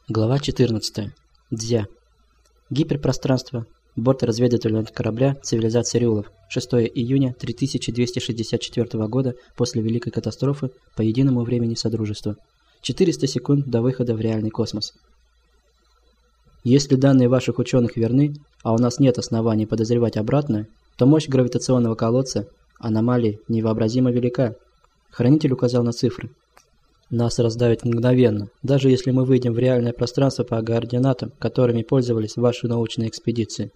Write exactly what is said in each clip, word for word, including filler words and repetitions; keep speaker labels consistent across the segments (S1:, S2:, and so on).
S1: Глава четырнадцатая. Дзя. Гиперпространство. Борт разведывательного корабля цивилизации Риулов. шестое июня три тысячи двести шестьдесят четвёртого года после Великой катастрофы по единому времени Содружества. четыреста секунд до выхода в реальный космос. Если данные ваших ученых верны, а у нас нет оснований подозревать обратное, то мощь гравитационного колодца аномалии невообразимо велика. Хранитель указал на цифры. Нас раздавит мгновенно, даже если мы выйдем в реальное пространство по координатам, которыми пользовались ваши научные экспедиции.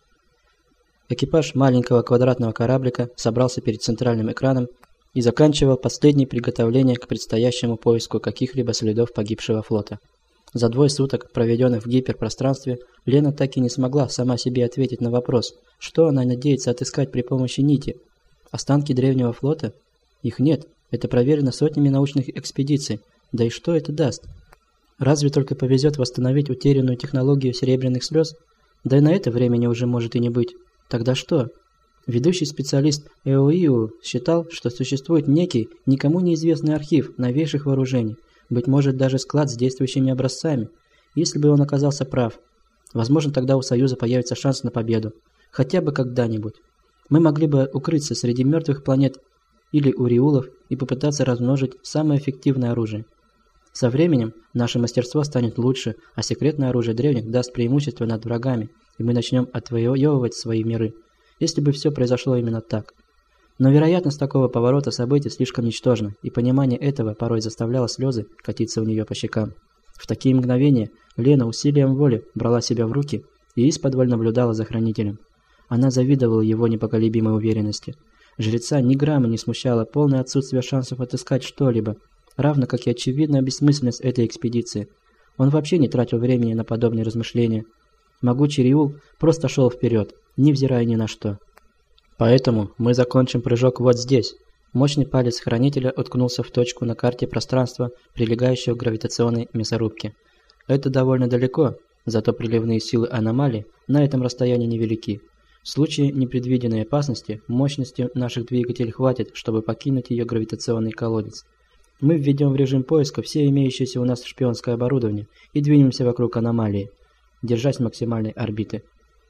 S1: Экипаж маленького квадратного кораблика собрался перед центральным экраном и заканчивал последние приготовления к предстоящему поиску каких-либо следов погибшего флота. За двое суток, проведенных в гиперпространстве, Лена так и не смогла сама себе ответить на вопрос, что она надеется отыскать при помощи нити. Останки древнего флота? Их нет, это проверено сотнями научных экспедиций. Да и что это даст? Разве только повезет восстановить утерянную технологию серебряных слез? Да и на это времени уже может и не быть. Тогда что? Ведущий специалист ЭОИУ считал, что существует некий, никому неизвестный архив новейших вооружений, быть может даже склад с действующими образцами. Если бы он оказался прав, возможно, тогда у Союза появится шанс на победу. Хотя бы когда-нибудь. Мы могли бы укрыться среди мертвых планет или у Риулов и попытаться размножить самое эффективное оружие. Со временем наше мастерство станет лучше, а секретное оружие древних даст преимущество над врагами, и мы начнем отвоевывать свои миры, если бы все произошло именно так. Но вероятность такого поворота событий слишком ничтожна, и понимание этого порой заставляло слезы катиться у нее по щекам. В такие мгновения Лена усилием воли брала себя в руки и исподволь наблюдала за хранителем. Она завидовала его непоколебимой уверенности. Жреца ни грамма не смущало полное отсутствие шансов отыскать что-либо, равно как и очевидная бессмысленность этой экспедиции. Он вообще не тратил времени на подобные размышления. Могучий Риул просто шел вперед, невзирая ни на что. Поэтому мы закончим прыжок вот здесь. Мощный палец хранителя уткнулся в точку на карте пространства, прилегающего к гравитационной мясорубке. Это довольно далеко, зато приливные силы аномалии на этом расстоянии невелики. В случае непредвиденной опасности мощности наших двигателей хватит, чтобы покинуть ее гравитационный колодец. Мы введем в режим поиска все имеющееся у нас шпионское оборудование и двинемся вокруг аномалии, держась максимальной орбиты.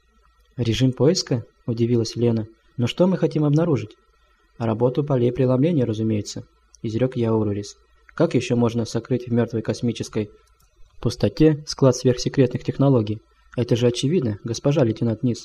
S1: «Режим поиска?» – удивилась Лена. «Но что мы хотим обнаружить?» «Работу полей преломления, разумеется», – изрек Яурурис. «Как еще можно сокрыть в мертвой космической пустоте склад сверхсекретных технологий? Это же очевидно, госпожа лейтенант Низ».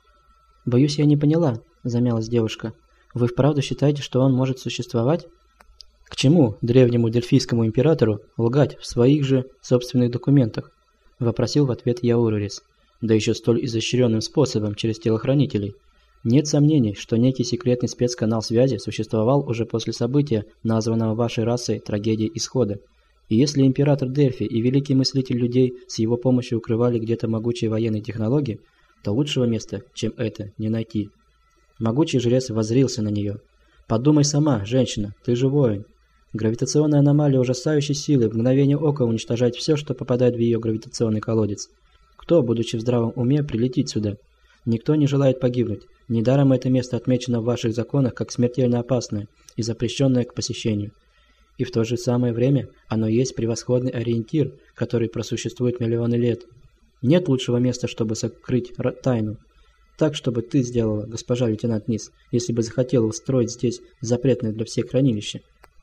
S1: «Боюсь, я не поняла», – замялась девушка. «Вы вправду считаете, что он может существовать?» «К чему древнему дельфийскому императору лгать в своих же собственных документах?» – вопросил в ответ Яурурис. «Да еще столь изощренным способом, через телохранителей. Нет сомнений, что некий секретный спецканал связи существовал уже после события, названного вашей расой трагедией Исхода. И если император Дельфи и великий мыслитель людей с его помощью укрывали где-то могучие военные технологии, то лучшего места, чем это, не найти». Могучий жрец воззрился на нее. «Подумай сама, женщина, ты же воин. Гравитационная аномалия ужасающей силы в мгновение ока уничтожает все, что попадает в ее гравитационный колодец. Кто, будучи в здравом уме, прилетит сюда? Никто не желает погибнуть. Недаром это место отмечено в ваших законах как смертельно опасное и запрещенное к посещению. И в то же самое время оно есть превосходный ориентир, который просуществует миллионы лет. Нет лучшего места, чтобы сокрыть тайну. Так, чтобы ты сделала, госпожа лейтенант Низ, если бы захотела устроить здесь запретное для всех хранилище».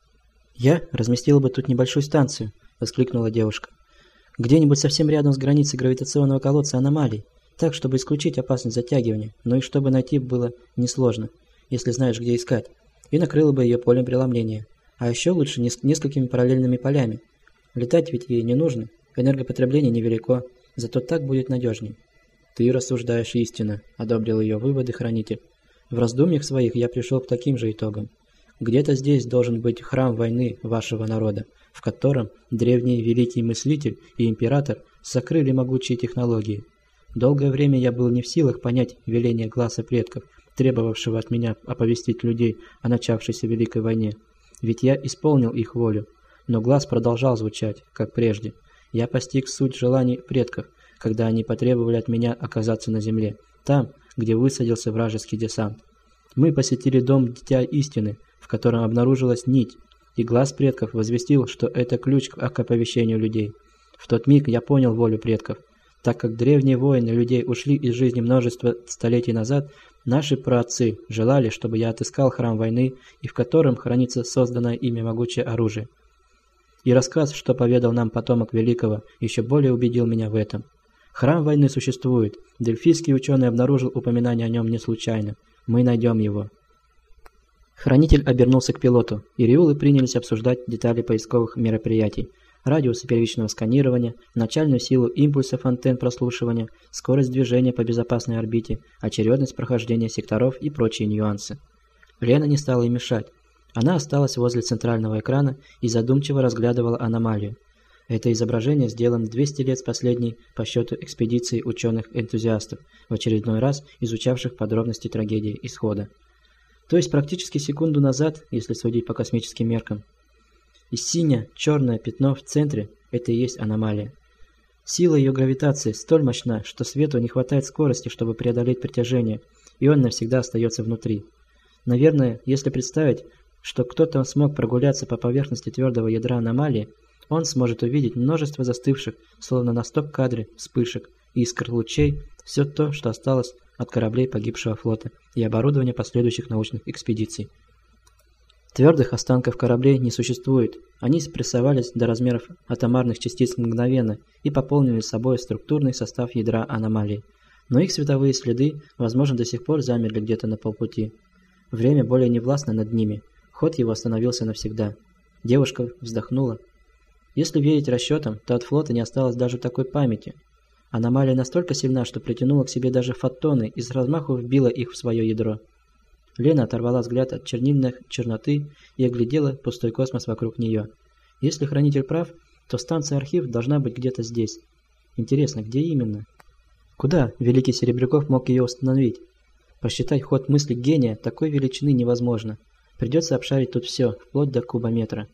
S1: «Я разместила бы тут небольшую станцию», – воскликнула девушка. «Где-нибудь совсем рядом с границей гравитационного колодца аномалий, так, чтобы исключить опасность затягивания, но и чтобы найти было несложно, если знаешь, где искать, и накрыла бы ее полем преломления. А еще лучше не с несколькими параллельными полями. Летать ведь ей не нужно, энергопотребление невелико, зато так будет надежнее». «Ты рассуждаешь истинно», – одобрил ее выводы хранитель. «В раздумьях своих я пришел к таким же итогам. Где-то здесь должен быть храм войны вашего народа, в котором древний великий мыслитель и император сокрыли могучие технологии. Долгое время я был не в силах понять веление гласа предков, требовавшего от меня оповестить людей о начавшейся Великой войне. Ведь я исполнил их волю, но глас продолжал звучать, как прежде. Я постиг суть желаний предков, когда они потребовали от меня оказаться на земле, там, где высадился вражеский десант. Мы посетили дом Дитя Истины, в котором обнаружилась нить, и глаз предков возвестил, что это ключ к оповещению людей. В тот миг я понял волю предков. Так как древние воины людей ушли из жизни множество столетий назад, наши праотцы желали, чтобы я отыскал храм войны, и в котором хранится созданное ими могучее оружие. И рассказ, что поведал нам потомок Великого, еще более убедил меня в этом. Храм войны существует. Дельфийский ученый обнаружил упоминание о нем не случайно. Мы найдем его. Хранитель обернулся к пилоту, и Риулы принялись обсуждать детали поисковых мероприятий. Радиусы первичного сканирования, начальную силу импульсов антенн прослушивания, скорость движения по безопасной орбите, очередность прохождения секторов и прочие нюансы. Лена не стала им мешать. Она осталась возле центрального экрана и задумчиво разглядывала аномалию. Это изображение сделано двести лет с последней по счету экспедиции ученых-энтузиастов, в очередной раз изучавших подробности трагедии исхода. То есть практически секунду назад, если судить по космическим меркам. И синее-черное пятно в центре – это и есть аномалия. Сила ее гравитации столь мощна, что свету не хватает скорости, чтобы преодолеть притяжение, и он навсегда остается внутри. Наверное, если представить, что кто-то смог прогуляться по поверхности твердого ядра аномалии, он сможет увидеть множество застывших, словно на стоп-кадре, вспышек, искр лучей, все то, что осталось от кораблей погибшего флота и оборудования последующих научных экспедиций. Твердых останков кораблей не существует, они спрессовались до размеров атомарных частиц мгновенно и пополнили собой структурный состав ядра аномалии. Но их световые следы, возможно, до сих пор замерли где-то на полпути. Время более не властно над ними, ход его остановился навсегда. Девушка вздохнула. Если верить расчетам, то от флота не осталось даже такой памяти. Аномалия настолько сильна, что притянула к себе даже фотоны и с размаху вбила их в свое ядро. Лена оторвала взгляд от чернильной черноты и оглядела пустой космос вокруг нее. Если хранитель прав, то станция-архив должна быть где-то здесь. Интересно, где именно? Куда великий Серебряков мог ее установить? Посчитать ход мысли гения такой величины невозможно. Придется обшарить тут все, вплоть до кубометра.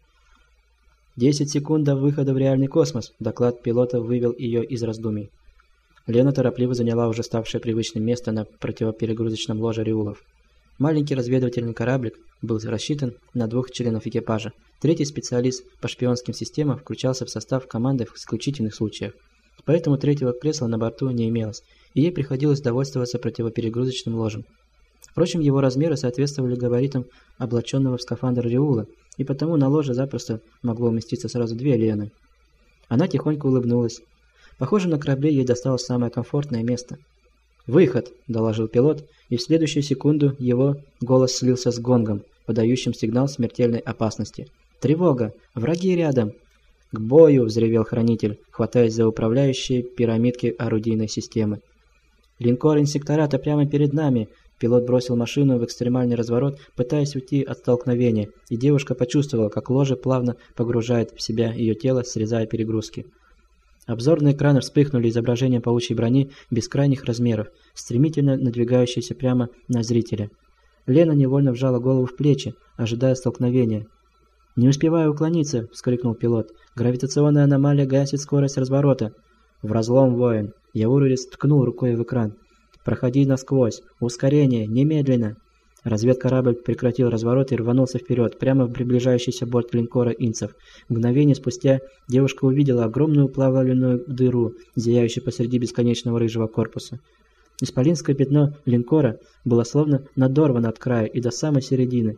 S1: «Десять секунд до выхода в реальный космос», – доклад пилота вывел ее из раздумий. Лена торопливо заняла уже ставшее привычным место на противоперегрузочном ложе Риулов. Маленький разведывательный кораблик был рассчитан на двух членов экипажа. Третий специалист по шпионским системам включался в состав команды в исключительных случаях. Поэтому третьего кресла на борту не имелось, и ей приходилось довольствоваться противоперегрузочным ложем. Впрочем, его размеры соответствовали габаритам облаченного в скафандр Риула, и потому на ложе запросто могло уместиться сразу две Лены. Она тихонько улыбнулась. Похоже, на корабле ей досталось самое комфортное место. «Выход!» – доложил пилот, и в следующую секунду его голос слился с гонгом, подающим сигнал смертельной опасности. «Тревога! Враги рядом!» «К бою!» – взревел хранитель, хватаясь за управляющие пирамидки орудийной системы. «Линкор инсектората прямо перед нами!» Пилот бросил машину в экстремальный разворот, пытаясь уйти от столкновения, и девушка почувствовала, как ложе плавно погружает в себя ее тело, срезая перегрузки. Обзорные экраны вспыхнули изображением паучьей брони бескрайних размеров, стремительно надвигающейся прямо на зрителя. Лена невольно вжала голову в плечи, ожидая столкновения. «Не успеваю уклониться!» – вскрикнул пилот. «Гравитационная аномалия гасит скорость разворота!» «В разлом, воин!» Яурурис ткнул рукой в экран. «Проходи насквозь! Ускорение! Немедленно!» Разведкорабль прекратил разворот и рванулся вперед, прямо в приближающийся борт линкора «Инцев». Мгновение спустя девушка увидела огромную плавальную дыру, зияющую посреди бесконечного рыжего корпуса. Исполинское пятно линкора было словно надорвано от края и до самой середины.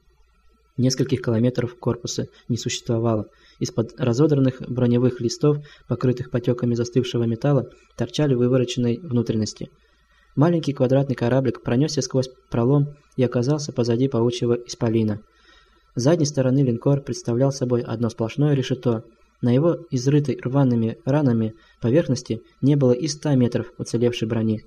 S1: Нескольких километров корпуса не существовало. Из-под разодранных броневых листов, покрытых потеками застывшего металла, торчали вывороченные внутренности. Маленький квадратный кораблик пронесся сквозь пролом и оказался позади паучьего исполина. С задней стороны линкор представлял собой одно сплошное решето. На его изрытой рваными ранами поверхности не было и ста метров уцелевшей брони.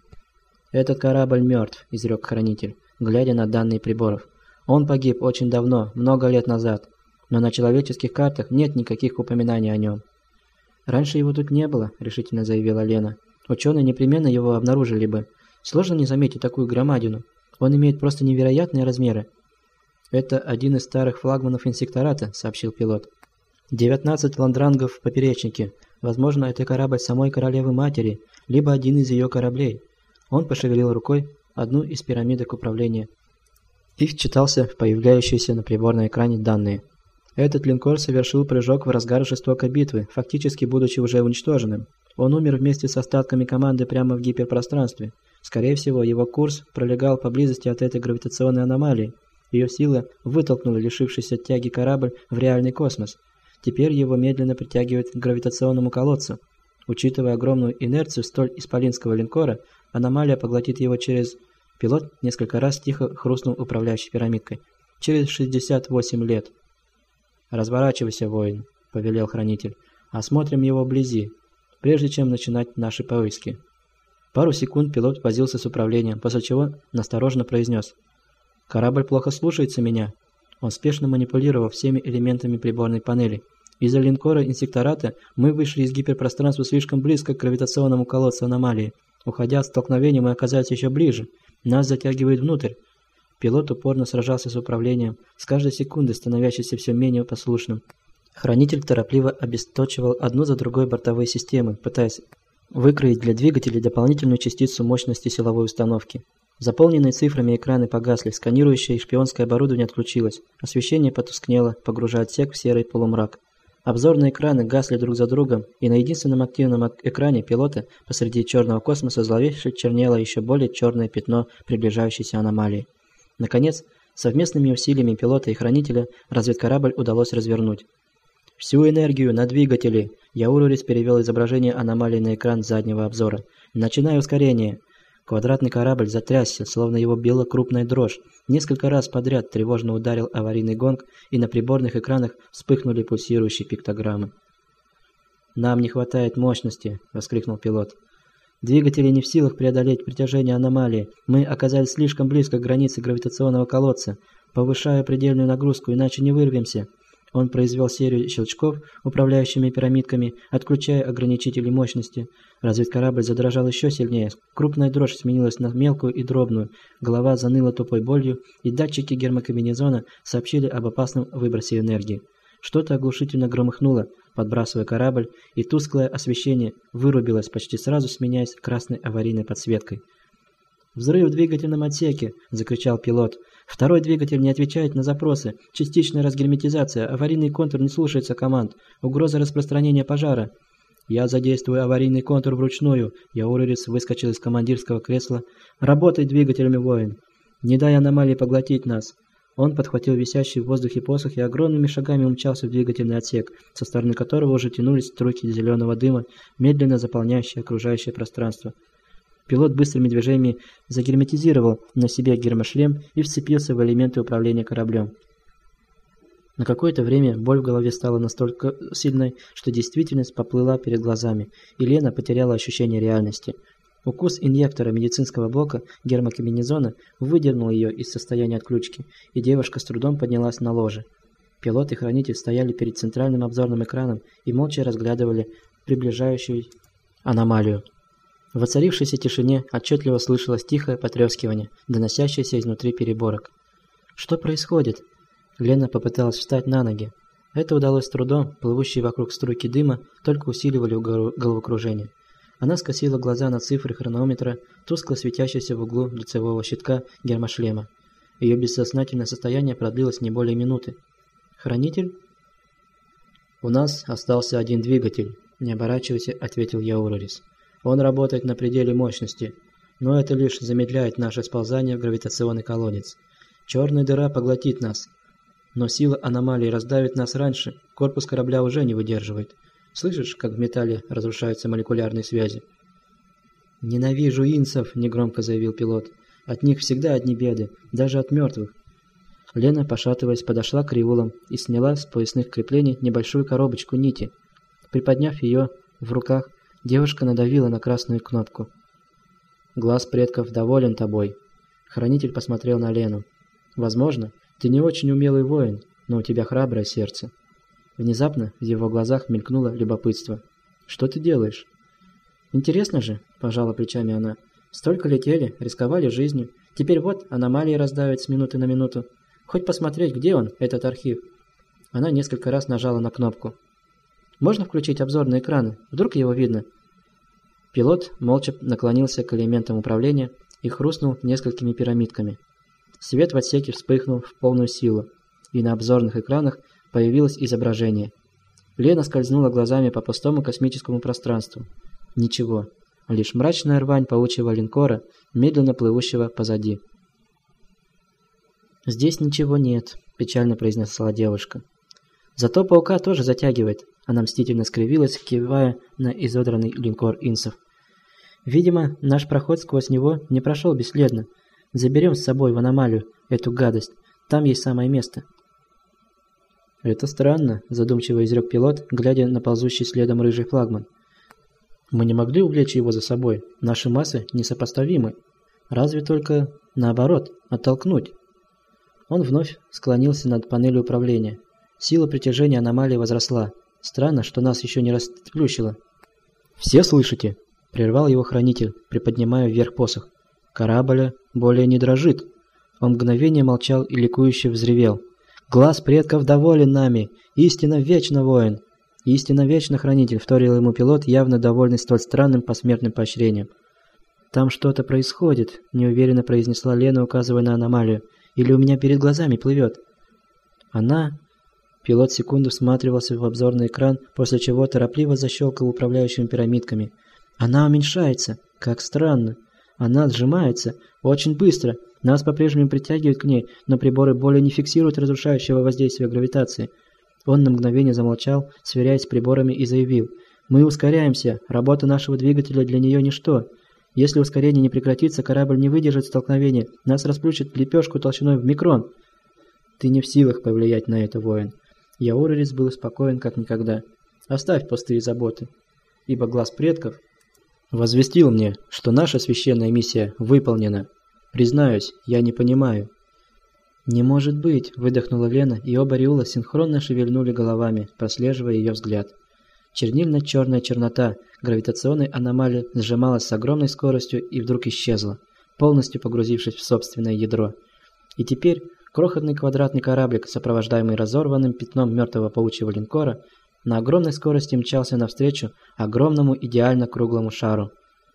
S1: «Этот корабль мертв», – изрек хранитель, глядя на данные приборов. «Он погиб очень давно, много лет назад, но на человеческих картах нет никаких упоминаний о нем». «Раньше его тут не было», – решительно заявила Лена. «Ученые непременно его обнаружили бы. Сложно не заметить такую громадину. Он имеет просто невероятные размеры». «Это один из старых флагманов инсектората», – сообщил пилот. девятнадцать ландрангов в поперечнике. Возможно, это корабль самой королевы-матери, либо один из ее кораблей». Он пошевелил рукой одну из пирамидок управления и вчитался в появляющиеся на приборном экране данные. Этот линкор совершил прыжок в разгар жестокой битвы, фактически будучи уже уничтоженным. Он умер вместе с остатками команды прямо в гиперпространстве. Скорее всего, его курс пролегал поблизости от этой гравитационной аномалии. Ее сила вытолкнула лишившийся тяги корабль в реальный космос. Теперь его медленно притягивает к гравитационному колодцу. Учитывая огромную инерцию столь исполинского линкора, аномалия поглотит его через... Пилот несколько раз тихо хрустнул управляющей пирамидкой. Через шестьдесят восемь лет. «Разворачивайся, воин», — повелел хранитель. «Осмотрим его вблизи, прежде чем начинать наши поиски». Пару секунд пилот возился с управлением, после чего настороженно произнес: «Корабль плохо слушается меня». Он спешно манипулировал всеми элементами приборной панели. Из-за линкора инсектората мы вышли из гиперпространства слишком близко к гравитационному колодцу аномалии. Уходя от столкновения, мы оказались еще ближе. Нас затягивает внутрь. Пилот упорно сражался с управлением, с каждой секундой становящейся все менее послушным. Хранитель торопливо обесточивал одну за другой бортовые системы, пытаясь выкроить для двигателей дополнительную частицу мощности силовой установки. Заполненные цифрами экраны погасли, сканирующее и шпионское оборудование отключилось, освещение потускнело, погружая отсек в серый полумрак. Обзорные экраны гасли друг за другом, и на единственном активном экране пилота посреди черного космоса зловеще чернело еще более черное пятно приближающейся аномалии. Наконец, совместными усилиями пилота и хранителя разведкорабль удалось развернуть. «Всю энергию на двигатели!» Яурурис перевел изображение аномалии на экран заднего обзора. «Начинай ускорение!» Квадратный корабль затрясся, словно его била крупная дрожь. Несколько раз подряд тревожно ударил аварийный гонг, и на приборных экранах вспыхнули пульсирующие пиктограммы. «Нам не хватает мощности!» – воскликнул пилот. «Двигатели не в силах преодолеть притяжение аномалии. Мы оказались слишком близко к границе гравитационного колодца. Повышаю предельную нагрузку, иначе не вырвемся». Он произвел серию щелчков управляющими пирамидками, отключая ограничители мощности. Разведкорабль задрожал еще сильнее. Крупная дрожь сменилась на мелкую и дробную. Голова заныла тупой болью, и датчики гермокомбинезона сообщили об опасном выбросе энергии. Что-то оглушительно громыхнуло, подбрасывая корабль, и тусклое освещение вырубилось, почти сразу сменяясь красной аварийной подсветкой. «Взрыв в двигательном отсеке!» – закричал пилот. «Второй двигатель не отвечает на запросы. Частичная разгерметизация. Аварийный контур не слушается команд. Угроза распространения пожара». «Я задействую аварийный контур вручную». Яурурис выскочил из командирского кресла. «Работай двигателями, воин! Не дай аномалии поглотить нас!» Он подхватил висящий в воздухе посох и огромными шагами умчался в двигательный отсек, со стороны которого уже тянулись струйки зеленого дыма, медленно заполняющие окружающее пространство. Пилот быстрыми движениями загерметизировал на себе гермошлем и вцепился в элементы управления кораблем. На какое-то время боль в голове стала настолько сильной, что действительность поплыла перед глазами, и Лена потеряла ощущение реальности. Укус инъектора медицинского блока гермокомбинезона выдернул ее из состояния отключки, и девушка с трудом поднялась на ложе. Пилот и хранитель стояли перед центральным обзорным экраном и молча разглядывали приближающую аномалию. В воцарившейся тишине отчетливо слышалось тихое потрескивание, доносящееся изнутри переборок. «Что происходит?» Лена попыталась встать на ноги. Это удалось с трудом, плывущие вокруг струйки дыма только усиливали головокружение. Она скосила глаза на цифры хронометра, тускло светящиеся в углу лицевого щитка гермошлема. Ее бессознательное состояние продлилось не более минуты. «Хранитель?» «У нас остался один двигатель», – не оборачиваясь, ответил Яурурис. «Он работает на пределе мощности, но это лишь замедляет наше сползание в гравитационный колодец. Черная дыра поглотит нас, но сила аномалии раздавит нас раньше, корпус корабля уже не выдерживает. Слышишь, как в металле разрушаются молекулярные связи?» «Ненавижу инсов», – негромко заявил пилот. «От них всегда одни беды, даже от мертвых». Лена, пошатываясь, подошла к риулам и сняла с поясных креплений небольшую коробочку нити. Приподняв ее в руках, девушка надавила на красную кнопку. «Глаз предков доволен тобой». Хранитель посмотрел на Лену. «Возможно, ты не очень умелый воин, но у тебя храброе сердце». Внезапно в его глазах мелькнуло любопытство. «Что ты делаешь?» «Интересно же», – пожала плечами она. «Столько летели, рисковали жизнью. Теперь вот аномалии раздавят с минуты на минуту. Хоть посмотреть, где он, этот архив». Она несколько раз нажала на кнопку. «Можно включить обзорные экраны? Вдруг его видно?» Пилот молча наклонился к элементам управления и хрустнул несколькими пирамидками. Свет в отсеке вспыхнул в полную силу, и на обзорных экранах появилось изображение. Лена скользнула глазами по пустому космическому пространству. Ничего, лишь мрачная рвань паучьего линкора, медленно плывущего позади. «Здесь ничего нет», – печально произнесла девушка. «Зато паука тоже затягивает», – она мстительно скривилась, кивая на изодранный линкор инсов. «Видимо, наш проход сквозь него не прошел бесследно. Заберем с собой в аномалию эту гадость, там есть самое место». «Это странно», – задумчиво изрек пилот, глядя на ползущий следом рыжий флагман. «Мы не могли увлечь его за собой, наши массы несопоставимы. Разве только, наоборот, оттолкнуть». Он вновь склонился над панелью управления. Сила притяжения аномалии возросла. Странно, что нас еще не расплющило. «Все слышите?» – прервал его хранитель, приподнимая вверх посох. «Корабль более не дрожит». Он мгновение молчал и ликующе взревел. «Глаз предков доволен нами! Истинно вечно, воин!» «Истинно вечно, хранитель!» – вторил ему пилот, явно довольный столь странным посмертным поощрением. «Там что-то происходит», – неуверенно произнесла Лена, указывая на аномалию. «Или у меня перед глазами плывет?» Она... Пилот секунду всматривался в обзорный экран, после чего торопливо защелкал управляющими пирамидками. «Она уменьшается! Как странно! Она сжимается! Очень быстро! Нас по-прежнему притягивают к ней, но приборы более не фиксируют разрушающего воздействия гравитации». Он на мгновение замолчал, сверяясь с приборами, и заявил: «Мы ускоряемся! Работа нашего двигателя для нее ничто! Если ускорение не прекратится, корабль не выдержит столкновения, нас расплющит в лепешку толщиной в микрон». «Ты не в силах повлиять на это, воин». Яурерис был спокоен, как никогда. «Оставь пустые заботы, ибо глаз предков возвестил мне, что наша священная миссия выполнена. Признаюсь, я не понимаю». «Не может быть», – выдохнула Лена, и оба Риула синхронно шевельнули головами, прослеживая ее взгляд. Чернильно-черная чернота гравитационной аномалии сжималась с огромной скоростью и вдруг исчезла, полностью погрузившись в собственное ядро. И теперь крохотный квадратный кораблик, сопровождаемый разорванным пятном мертвого паучьего линкора, на огромной скорости мчался навстречу огромному идеально круглому шару.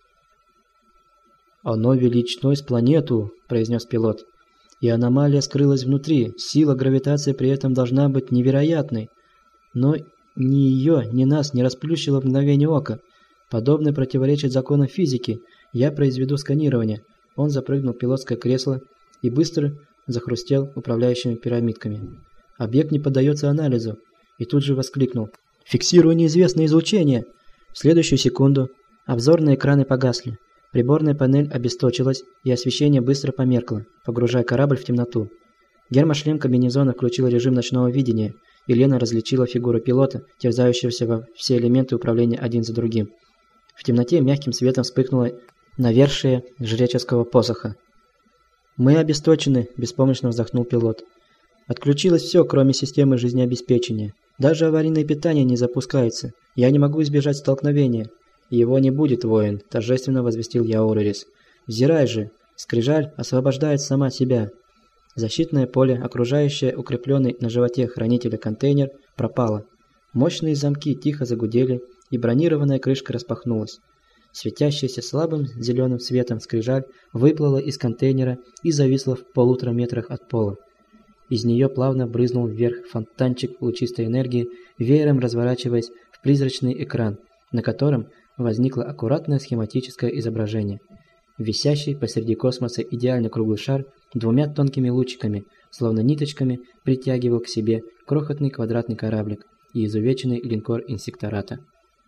S1: «Оно величиной с планету», – произнес пилот. «И аномалия скрылась внутри, сила гравитации при этом должна быть невероятной. Но ни ее, ни нас не расплющило в мгновение ока. Подобное противоречит законам физики. Я произведу сканирование». Он запрыгнул в пилотское кресло и быстро захрустел управляющими пирамидками. Объект не поддается анализу. И тут же воскликнул: «Фиксирую неизвестное излучение!» В следующую секунду обзорные экраны погасли. Приборная панель обесточилась, и освещение быстро померкло, погружая корабль в темноту. Гермошлем комбинезона включил режим ночного видения, и Лена различила фигуру пилота, терзающегося во все элементы управления один за другим. В темноте мягким светом вспыхнуло навершие жреческого посоха. «Мы обесточены», – беспомощно вздохнул пилот. «Отключилось все, кроме системы жизнеобеспечения. Даже аварийное питание не запускается. Я не могу избежать столкновения». «Его не будет, воин», – торжественно возвестил Яурерис. «Взирай же! Скрижаль освобождает сама себя». Защитное поле, окружающее укрепленный на животе хранителя контейнер, пропало. Мощные замки тихо загудели, и бронированная крышка распахнулась. Светящаяся слабым зеленым светом скрижаль выплыла из контейнера и зависла в полутора метрах от пола. Из нее плавно брызнул вверх фонтанчик лучистой энергии, веером разворачиваясь в призрачный экран, на котором возникло аккуратное схематическое изображение. Висящий посреди космоса идеально круглый шар двумя тонкими лучиками, словно ниточками, притягивал к себе крохотный квадратный кораблик и изувеченный линкор инсектората.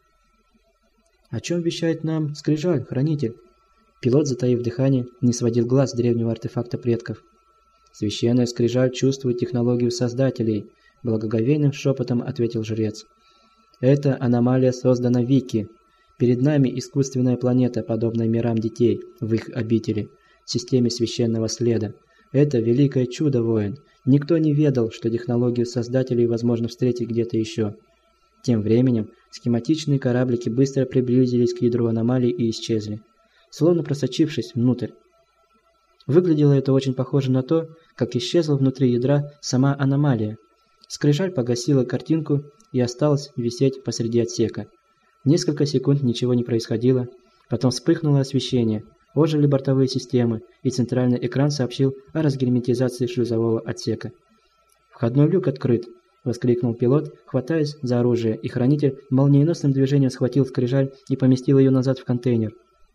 S1: «О чем вещает нам скрижаль, хранитель?» Пилот, затаив дыхание, не сводил глаз с древнего артефакта предков. «Священная скрижаль чувствует технологию создателей», – благоговейным шепотом ответил жрец. «Эта аномалия создана Вики. Перед нами искусственная планета, подобная мирам детей в их обители, системе священного следа. Это великое чудо, воин. Никто не ведал, что технологию создателей возможно встретить где-то еще». Тем временем схематичные кораблики быстро приблизились к ядру аномалии и исчезли, словно просочившись внутрь. Выглядело это очень похоже на то, как исчезла внутри ядра сама аномалия. Скрижаль погасила картинку и осталась висеть посреди отсека. Несколько секунд ничего не происходило, потом вспыхнуло освещение, ожили бортовые системы, и центральный экран сообщил о разгерметизации шлюзового отсека. «Входной люк открыт», – воскликнул пилот, хватаясь за оружие, и хранитель молниеносным движением схватил скрижаль и поместил ее назад в контейнер.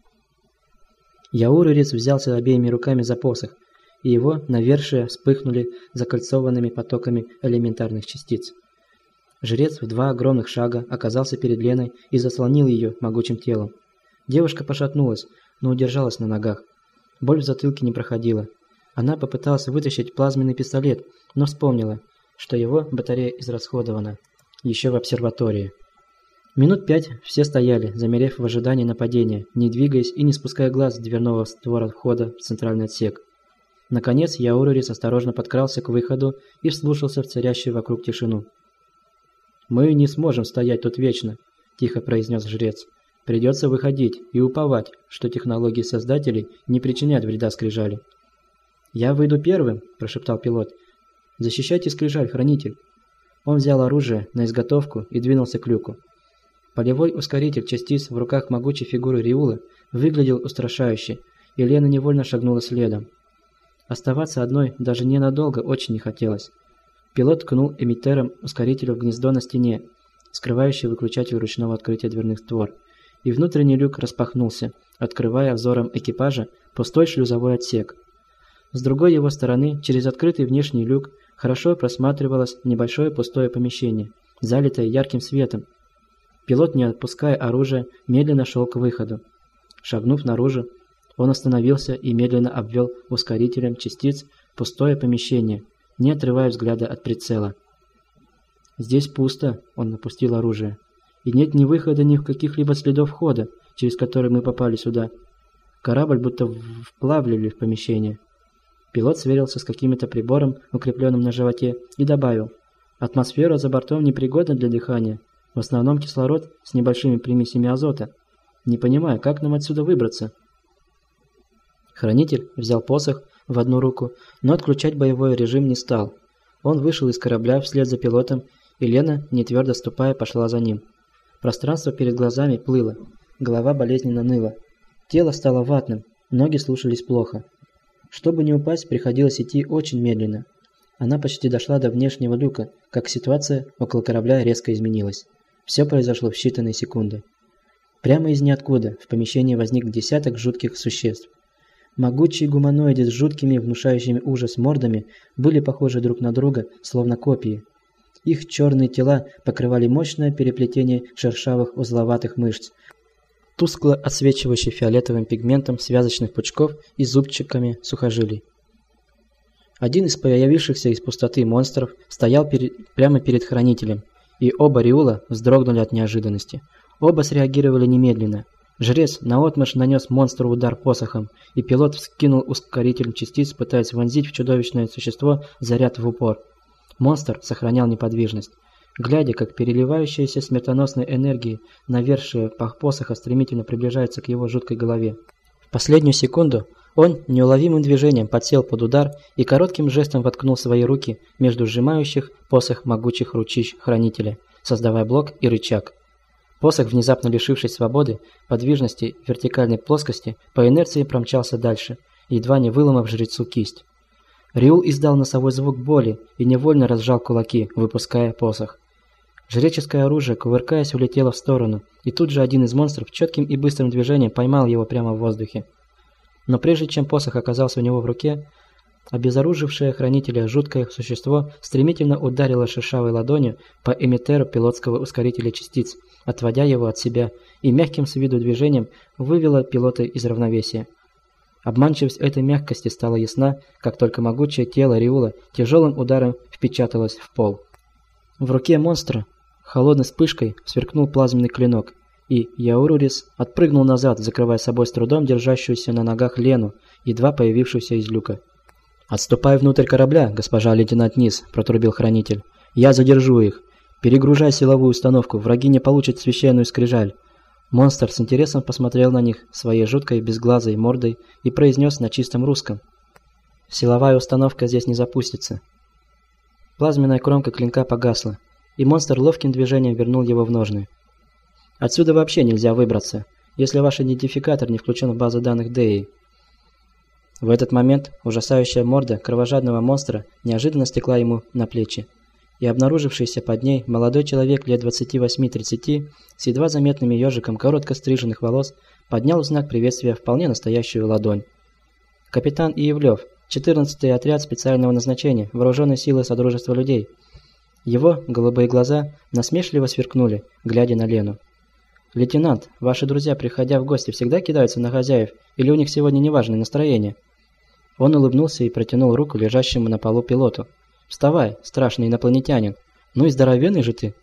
S1: Яурурец взялся обеими руками за посох, и его навершия вспыхнули закольцованными потоками элементарных частиц. Жрец в два огромных шага оказался перед Леной и заслонил ее могучим телом. Девушка пошатнулась, но удержалась на ногах. Боль в затылке не проходила. Она попыталась вытащить плазменный пистолет, но вспомнила, что его батарея израсходована еще в обсерватории. Минут пять все стояли, замерев в ожидании нападения, не двигаясь и не спуская глаз с дверного створа входа в центральный отсек. Наконец Яурурец осторожно подкрался к выходу и вслушался в царящую вокруг тишину. «Мы не сможем стоять тут вечно», – тихо произнес жрец. «Придется выходить и уповать, что технологии создателей не причинят вреда скрижали». «Я выйду первым», – прошептал пилот. «Защищайте скрижаль, хранитель». Он взял оружие на изготовку и двинулся к люку. Полевой ускоритель частиц в руках могучей фигуры Риулы выглядел устрашающе, и Лена невольно шагнула следом. Оставаться одной даже ненадолго очень не хотелось. Пилот ткнул эмиттером ускорителя в гнездо на стене, скрывающий выключатель ручного открытия дверных створок, и внутренний люк распахнулся, открывая взором экипажа пустой шлюзовой отсек. С другой его стороны, через открытый внешний люк, хорошо просматривалось небольшое пустое помещение, залитое ярким светом. Пилот, не отпуская оружие, медленно шел к выходу. Шагнув наружу, он остановился и медленно обвел ускорителем частиц пустое помещение, не отрывая взгляда от прицела. «Здесь пусто», – он опустил оружие. «И нет ни выхода, ни каких-либо следов входа, через который мы попали сюда. Корабль будто вплавили в помещение». Пилот сверился с каким-то прибором, укрепленным на животе, и добавил: «Атмосфера за бортом непригодна для дыхания. В основном кислород с небольшими примесями азота. Не понимаю, как нам отсюда выбраться?» Хранитель взял посох в одну руку, но отключать боевой режим не стал. Он вышел из корабля вслед за пилотом, и Лена, не твердо ступая, пошла за ним. Пространство перед глазами плыло, голова болезненно ныла. Тело стало ватным, ноги слушались плохо. Чтобы не упасть, приходилось идти очень медленно. Она почти дошла до внешнего люка, как ситуация около корабля резко изменилась. Все произошло в считанные секунды. Прямо из ниоткуда в помещении возник десяток жутких существ. Могучие гуманоиды с жуткими, внушающими ужас мордами были похожи друг на друга, словно копии. Их черные тела покрывали мощное переплетение шершавых узловатых мышц, тускло отсвечивающих фиолетовым пигментом связочных пучков и зубчиками сухожилий. Один из появившихся из пустоты монстров стоял перед, прямо перед хранителем, и оба Риула вздрогнули от неожиданности. Оба среагировали немедленно. Жрец наотмашь нанес монстру удар посохом, и пилот вскинул ускоритель частиц, пытаясь вонзить в чудовищное существо заряд в упор. Монстр сохранял неподвижность. Глядя, как переливающаяся смертоносной энергией навершие посоха стремительно приближается к его жуткой голове. В последнюю секунду он неуловимым движением подсел под удар и коротким жестом воткнул свои руки между сжимающих посох могучих ручищ хранителя, создавая блок и рычаг. Посох, внезапно лишившись свободы, подвижности в вертикальной плоскости, по инерции промчался дальше, едва не выломав жрецу кисть. Риул издал носовой звук боли и невольно разжал кулаки, выпуская посох. Жреческое оружие, кувыркаясь, улетело в сторону, и тут же один из монстров четким и быстрым движением поймал его прямо в воздухе. Но прежде чем посох оказался у него в руке, обезоружившее хранителя жуткое существо стремительно ударило шершавой ладонью по эмиттеру пилотского ускорителя частиц, отводя его от себя, и мягким с виду движением вывело пилота из равновесия. Обманчивость этой мягкости стала ясна, как только могучее тело Риула тяжелым ударом впечаталось в пол. В руке монстра холодной вспышкой сверкнул плазменный клинок, и Яурурец отпрыгнул назад, закрывая собой с трудом держащуюся на ногах Лену, едва появившуюся из люка. «Отступай внутрь корабля, госпожа лейтенант Низ», – протрубил хранитель. «Я задержу их. Перегружай силовую установку, враги не получат священную скрижаль». Монстр с интересом посмотрел на них своей жуткой безглазой мордой и произнес на чистом русском: «Силовая установка здесь не запустится». Плазменная кромка клинка погасла, и монстр ловким движением вернул его в ножны. «Отсюда вообще нельзя выбраться, если ваш идентификатор не включен в базу данных Деи». В этот момент ужасающая морда кровожадного монстра неожиданно стекла ему на плечи. и обнаружившийся под ней молодой человек лет двадцати восьми-тридцати с едва заметным ежиком коротко стриженных волос поднял в знак приветствия вполне настоящую ладонь. «Капитан Иевлев, четырнадцатый отряд специального назначения, вооруженные силы Содружества людей». Его голубые глаза насмешливо сверкнули, глядя на Лену. «Лейтенант, ваши друзья, приходя в гости, всегда кидаются на хозяев, или у них сегодня неважное настроение?» Он улыбнулся и протянул руку лежащему на полу пилоту. «Вставай, страшный инопланетянин! Ну и здоровенный же ты!»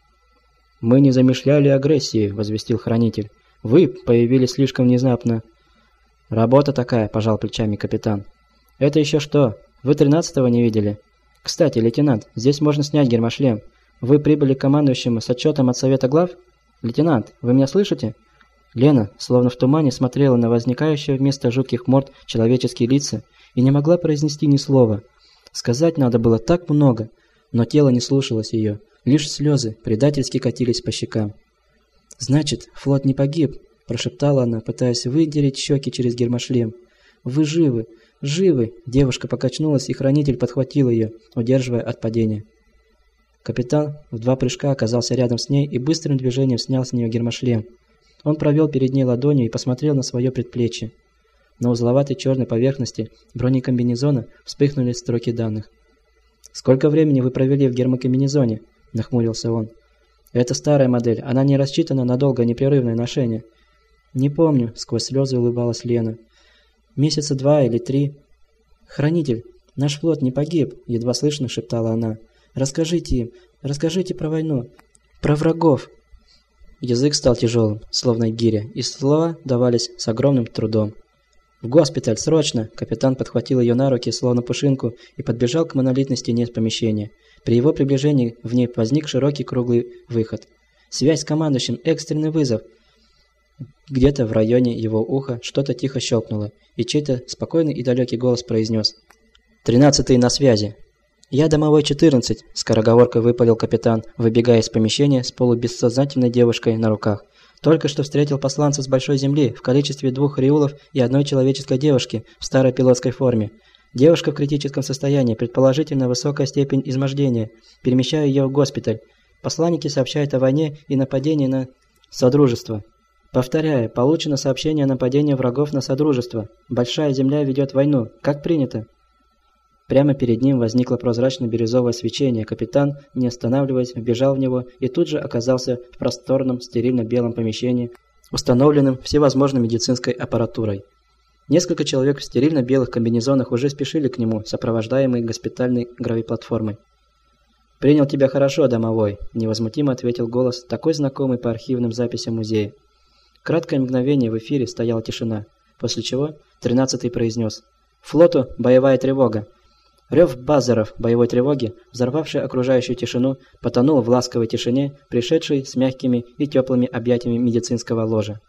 S1: «Мы не замышляли агрессии», — возвестил хранитель. «Вы появились слишком внезапно». «Работа такая», — пожал плечами капитан. «Это еще что? Вы тринадцатого не видели? Кстати, лейтенант, здесь можно снять гермошлем. Вы прибыли к командующему с отчетом от Совета глав? Лейтенант, вы меня слышите?» Лена, словно в тумане, смотрела на возникающие вместо жутких морд человеческие лица и не могла произнести ни слова. Сказать надо было так много, но тело не слушалось ее, лишь слезы предательски катились по щекам. «Значит, флот не погиб», – прошептала она, пытаясь выдерить щеки через гермошлем. «Вы живы, живы!» – девушка покачнулась, и хранитель подхватил ее, удерживая от падения. Капитан в два прыжка оказался рядом с ней и быстрым движением снял с нее гермошлем. Он провел перед ней ладонью и посмотрел на свое предплечье. На узловатой черной поверхности бронекомбинезона вспыхнули строки данных. «Сколько времени вы провели в гермокомбинезоне?» – нахмурился он. «Это старая модель, она не рассчитана на долгое непрерывное ношение». «Не помню», – сквозь слезы улыбалась Лена. «Месяца два или три». «Хранитель, наш флот не погиб», – едва слышно шептала она. «Расскажите им, расскажите про войну, про врагов». Язык стал тяжелым, словно гиря, и слова давались с огромным трудом. «В госпиталь, срочно!» Капитан подхватил ее на руки, словно пушинку, и подбежал к монолитной стене помещения. При его приближении в ней возник широкий круглый выход. «Связь с командующим, экстренный вызов!» Где-то в районе его уха что-то тихо щелкнуло, и чей-то спокойный и далекий голос произнес: «Тринадцатый на связи!» «Я домовой четырнадцать», – скороговоркой выпалил капитан, выбегая из помещения с полубессознательной девушкой на руках. «Только что встретил посланца с Большой Земли в количестве двух риулов и одной человеческой девушки в старой пилотской форме. Девушка в критическом состоянии, предположительно высокая степень измождения. Перемещаю ее в госпиталь. Посланники сообщают о войне и нападении на Содружество. Повторяю, получено сообщение о нападении врагов на Содружество. Большая Земля ведет войну. Как принято?» Прямо перед ним возникло прозрачно-бирюзовое свечение. Капитан, не останавливаясь, вбежал в него и тут же оказался в просторном стерильно-белом помещении, установленном всевозможной медицинской аппаратурой. Несколько человек в стерильно-белых комбинезонах уже спешили к нему, сопровождаемые госпитальной гравиплатформой. «Принял тебя хорошо, домовой», – невозмутимо ответил голос, такой знакомый по архивным записям музея. Краткое мгновение в эфире стояла тишина, после чего тринадцатый произнес: «Флоту боевая тревога». Рев базеров боевой тревоги, взорвавший окружающую тишину, потонул в ласковой тишине, пришедшей с мягкими и теплыми объятиями медицинского ложа.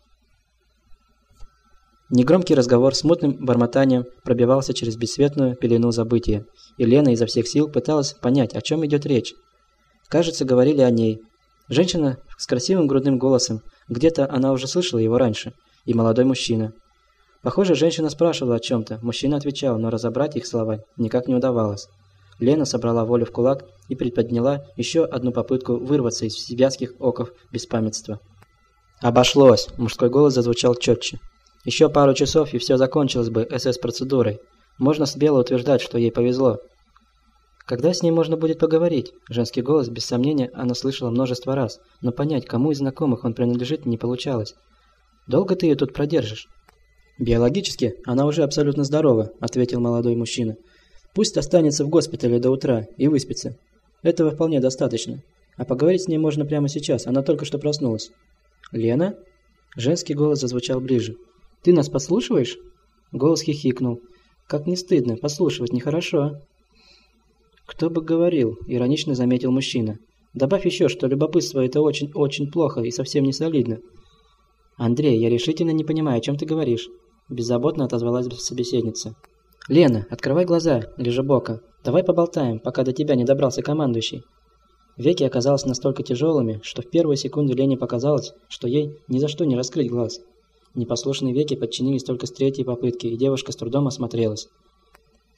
S1: Негромкий разговор с мутным бормотанием пробивался через бесцветную пелену забытия, и Лена изо всех сил пыталась понять, о чем идет речь. Кажется, говорили о ней. Женщина с красивым грудным голосом, где-то она уже слышала его раньше, и молодой мужчина. Похоже, женщина спрашивала о чем-то, мужчина отвечал, но разобрать их слова никак не удавалось. Лена собрала волю в кулак и предприняла еще одну попытку вырваться из вязких оков беспамятства. «Обошлось!» – мужской голос зазвучал четче. «Еще пару часов, и все закончилось бы эс эс-процедурой. Можно смело утверждать, что ей повезло». «Когда с ней можно будет поговорить?» Женский голос, без сомнения, она слышала множество раз, но понять, кому из знакомых он принадлежит, не получалось. «Долго ты ее тут продержишь?» «Биологически она уже абсолютно здорова», – ответил молодой мужчина. «Пусть останется в госпитале до утра и выспится. Этого вполне достаточно. А поговорить с ней можно прямо сейчас, она только что проснулась». «Лена?» Женский голос зазвучал ближе. «Ты нас подслушиваешь?» Голос хихикнул. «Как не стыдно, подслушивать нехорошо». «Кто бы говорил», – иронично заметил мужчина. «Добавь еще, что любопытство – это очень-очень плохо и совсем не солидно». «Андрей, я решительно не понимаю, о чем ты говоришь», – беззаботно отозвалась собеседница. «Лена, открывай глаза, лежебока. Давай поболтаем, пока до тебя не добрался командующий». Веки оказались настолько тяжелыми, что в первую секунду Лене показалось, что ей ни за что не раскрыть глаз. Непослушные веки подчинились только с третьей попытки, и девушка с трудом осмотрелась.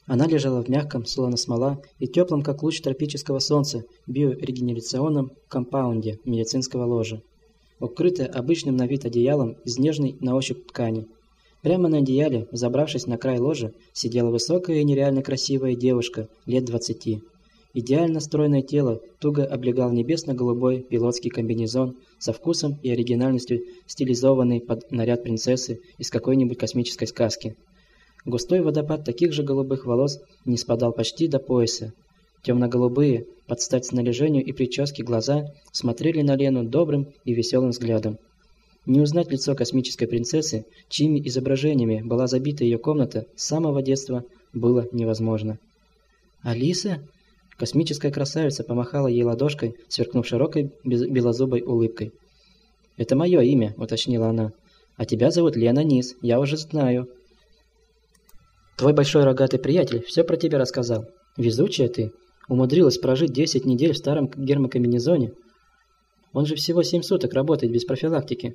S1: Она лежала в мягком, словно смола, и теплом, как луч тропического солнца, биорегенерационном компаунде медицинского ложа, укрытая обычным на вид одеялом из нежной на ощупь ткани. Прямо на одеяле, забравшись на край ложа, сидела высокая и нереально красивая девушка лет двадцати. Идеально стройное тело туго облегал небесно-голубой пилотский комбинезон со вкусом и оригинальностью, стилизованный под наряд принцессы из какой-нибудь космической сказки. Густой водопад таких же голубых волос не спадал почти до пояса. Темно-голубые, под стать снаряжению и прическе глаза, смотрели на Лену добрым и веселым взглядом. Не узнать лицо космической принцессы, чьими изображениями была забита ее комната с самого детства, было невозможно. «Алиса?» Космическая красавица помахала ей ладошкой, сверкнув широкой белозубой улыбкой. «Это мое имя», — уточнила она. «А тебя зовут Лена Низ, я уже знаю. Твой большой рогатый приятель все про тебя рассказал. Везучая ты. Умудрилась прожить десять недель в старом гермокомбинезоне. Он же всего семь суток работает без профилактики».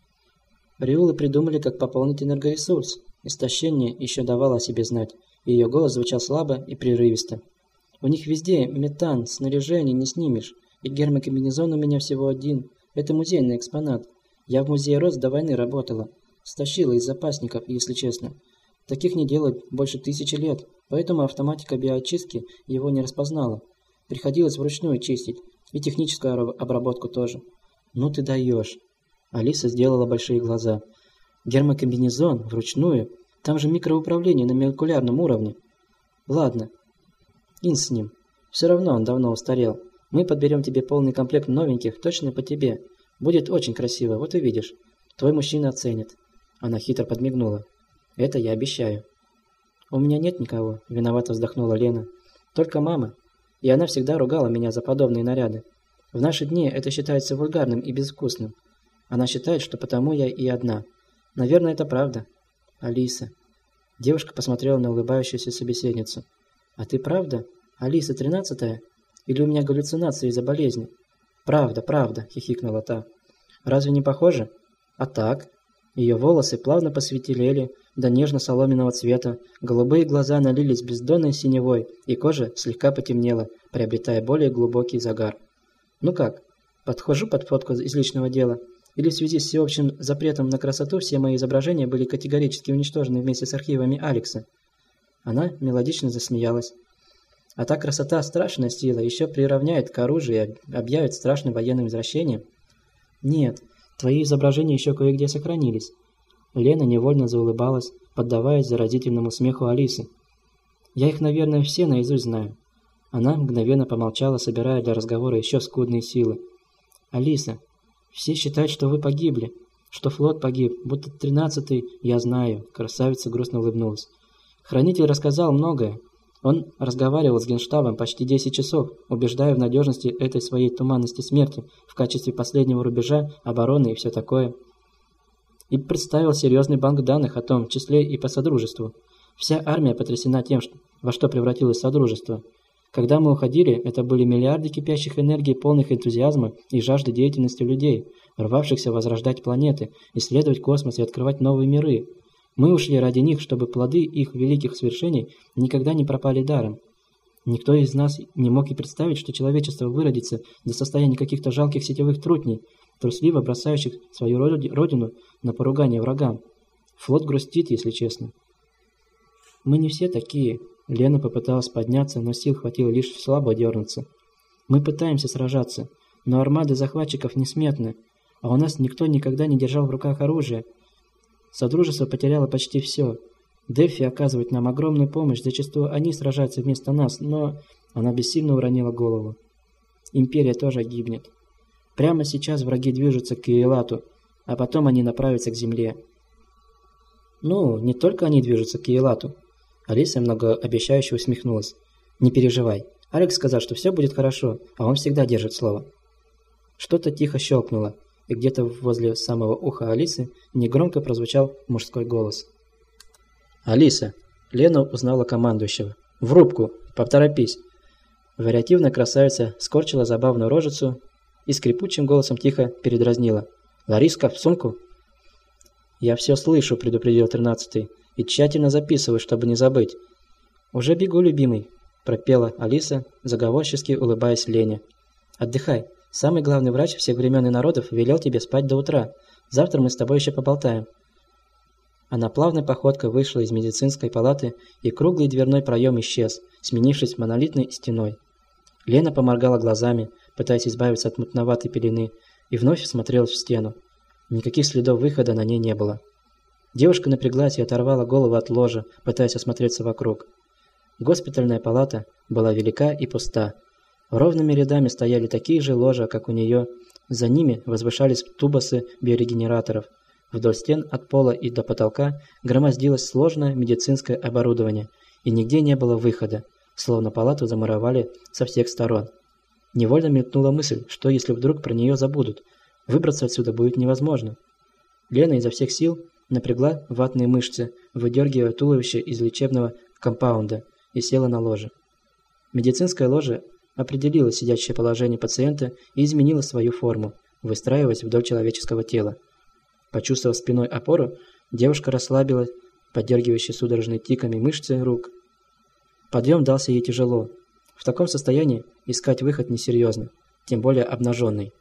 S1: Риулы придумали, как пополнить энергоресурс. Истощение еще давало о себе знать, и ее голос звучал слабо и прерывисто. «У них везде метан, снаряжение не снимешь, и гермокомбинезон у меня всего один. Это музейный экспонат. Я в музее Рос до войны работала. Стащила из запасников, если честно. Таких не делают больше тысячи лет, поэтому автоматика биоочистки его не распознала. Приходилось вручную чистить, и техническую обработку тоже». «Ну ты даешь!» Алиса сделала большие глаза. «Гермокомбинезон? Вручную? Там же микроуправление на молекулярном уровне». «Ладно. Ин с ним. Все равно он давно устарел. Мы подберем тебе полный комплект новеньких, точно по тебе. Будет очень красиво, вот увидишь. Твой мужчина оценит». Она хитро подмигнула. «Это я обещаю». «У меня нет никого», — виновато вздохнула Лена. «Только мама. И она всегда ругала меня за подобные наряды. В наши дни это считается вульгарным и безвкусным. Она считает, что потому я и одна. Наверное, это правда». «Алиса». Девушка посмотрела на улыбающуюся собеседницу. «А ты правда? Алиса тринадцатая? Или у меня галлюцинации из-за болезни?» «Правда, правда», — хихикнула та. «Разве не похоже?» «А так?» Ее волосы плавно посветлели до нежно-соломенного цвета, голубые глаза налились бездонной синевой, и кожа слегка потемнела, приобретая более глубокий загар. «Ну как, подхожу под фотку из личного дела? Или в связи с всеобщим запретом на красоту все мои изображения были категорически уничтожены вместе с архивами Алекса?» Она мелодично засмеялась. «А та красота — страшная сила, еще приравняет к оружию и объявит страшным военным извращением?» «Нет, твои изображения еще кое-где сохранились». Лена невольно заулыбалась, поддаваясь заразительному смеху Алисы. «Я их, наверное, все наизусть знаю». Она мгновенно помолчала, собирая для разговора еще скудные силы. «Алиса, все считают, что вы погибли, что флот погиб, будто тринадцатый, я знаю», — красавица грустно улыбнулась. «Хранитель рассказал многое. Он разговаривал с Генштабом почти десять часов, убеждая в надежности этой своей туманности смерти в качестве последнего рубежа, обороны и все такое. И представил серьезный банк данных о том числе и по Содружеству. Вся армия потрясена тем, во что превратилось Содружество. Когда мы уходили, это были миллиарды кипящих энергий, полных энтузиазма и жажды деятельности людей, рвавшихся возрождать планеты, исследовать космос и открывать новые миры. Мы ушли ради них, чтобы плоды их великих свершений никогда не пропали даром. Никто из нас не мог и представить, что человечество выродится до состояния каких-то жалких сетевых трутней, трусливо бросающих свою родину на поругание врагам. Флот грустит, если честно. Мы не все такие. Лена попыталась подняться, но сил хватило лишь слабо дернуться. Мы пытаемся сражаться, но армады захватчиков несметны, а у нас никто никогда не держал в руках оружие. Содружество потеряло почти все. Дельфи оказывает нам огромную помощь, зачастую они сражаются вместо нас, но... Она бессильно уронила голову. Империя тоже гибнет. Прямо сейчас враги движутся к Киелату, а потом они направятся к земле. Ну, не только они движутся к Киелату. Алиса многообещающе усмехнулась. «Не переживай. Алекс сказал, что все будет хорошо, а он всегда держит слово». Что-то тихо щелкнуло, и где-то возле самого уха Алисы негромко прозвучал мужской голос. «Алиса!» Лена узнала командующего. «В рубку! Поторопись!» Вариативная красавица скорчила забавную рожицу и скрипучим голосом тихо передразнила. «Лариска, в сумку!» «Я все слышу», — предупредил тринадцатый, — «и тщательно записываю, чтобы не забыть». «Уже бегу, любимый», – пропела Алиса, заговорчески улыбаясь Лене. «Отдыхай. Самый главный врач всех времен и народов велел тебе спать до утра. Завтра мы с тобой еще поболтаем». Она плавной походкой вышла из медицинской палаты, и круглый дверной проем исчез, сменившись монолитной стеной. Лена поморгала глазами, пытаясь избавиться от мутноватой пелены, и вновь всмотрелась в стену. Никаких следов выхода на ней не было. Девушка напряглась и оторвала голову от ложа, пытаясь осмотреться вокруг. Госпитальная палата была велика и пуста. Ровными рядами стояли такие же ложа, как у нее. За ними возвышались тубусы биорегенераторов. Вдоль стен от пола и до потолка громоздилось сложное медицинское оборудование, и нигде не было выхода, словно палату замуровали со всех сторон. Невольно мелькнула мысль, что если вдруг про нее забудут, выбраться отсюда будет невозможно. Лена изо всех сил напрягла ватные мышцы, выдергивая туловище из лечебного компаунда, и села на ложе. Медицинское ложе определило сидящее положение пациента и изменило свою форму, выстраиваясь вдоль человеческого тела. Почувствовав спиной опору, девушка расслабила поддергивающие судорожными тиками мышцы рук. Подъем дался ей тяжело. В таком состоянии искать выход несерьезно, тем более обнаженный.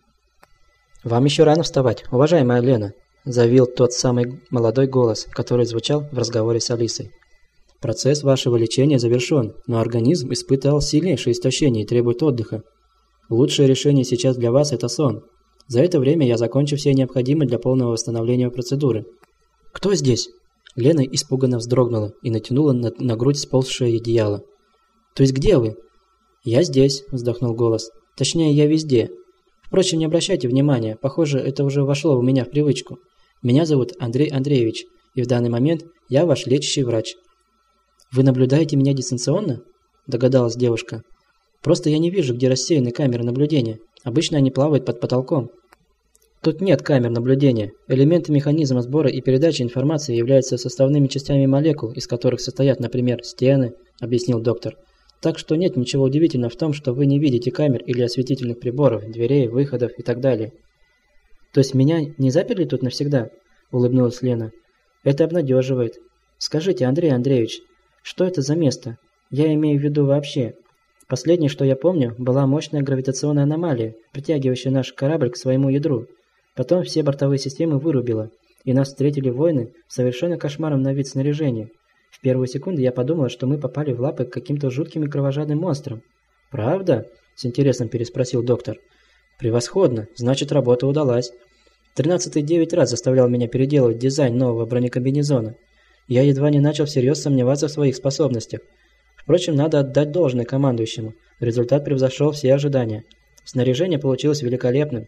S1: «Вам еще рано вставать, уважаемая Лена», – заявил тот самый молодой голос, который звучал в разговоре с Алисой. «Процесс вашего лечения завершен, но организм испытал сильнейшее истощение и требует отдыха. Лучшее решение сейчас для вас – это сон. За это время я закончу все необходимые для полного восстановления процедуры». «Кто здесь?» Лена испуганно вздрогнула и натянула на, на грудь сползшее одеяло. «То есть где вы?» «Я здесь», – вздохнул голос. «Точнее, я везде. Впрочем, не обращайте внимания, похоже, это уже вошло у меня в привычку. Меня зовут Андрей Андреевич, и в данный момент я ваш лечащий врач». «Вы наблюдаете меня дистанционно?» – догадалась девушка. «Просто я не вижу, где рассеяны камеры наблюдения. Обычно они плавают под потолком». «Тут нет камер наблюдения. Элементы механизма сбора и передачи информации являются составными частями молекул, из которых состоят, например, стены», – объяснил доктор. «Так что нет ничего удивительного в том, что вы не видите камер или осветительных приборов, дверей, выходов и так далее». «То есть меня не заперли тут навсегда?» – улыбнулась Лена. «Это обнадеживает. Скажите, Андрей Андреевич, что это за место? Я имею в виду вообще. Последнее, что я помню, была мощная гравитационная аномалия, притягивающая наш корабль к своему ядру. Потом все бортовые системы вырубило, и нас встретили воины в совершенно кошмарном на вид снаряжении. В первую секунду я подумала, что мы попали в лапы к каким-то жутким и кровожадным монстрам». «Правда?» – с интересом переспросил доктор. «Превосходно, значит, работа удалась. Тринадцатый девять раз заставлял меня переделывать дизайн нового бронекомбинезона. Я едва не начал всерьез сомневаться в своих способностях. Впрочем, надо отдать должное командующему. Результат превзошел все ожидания. Снаряжение получилось великолепным.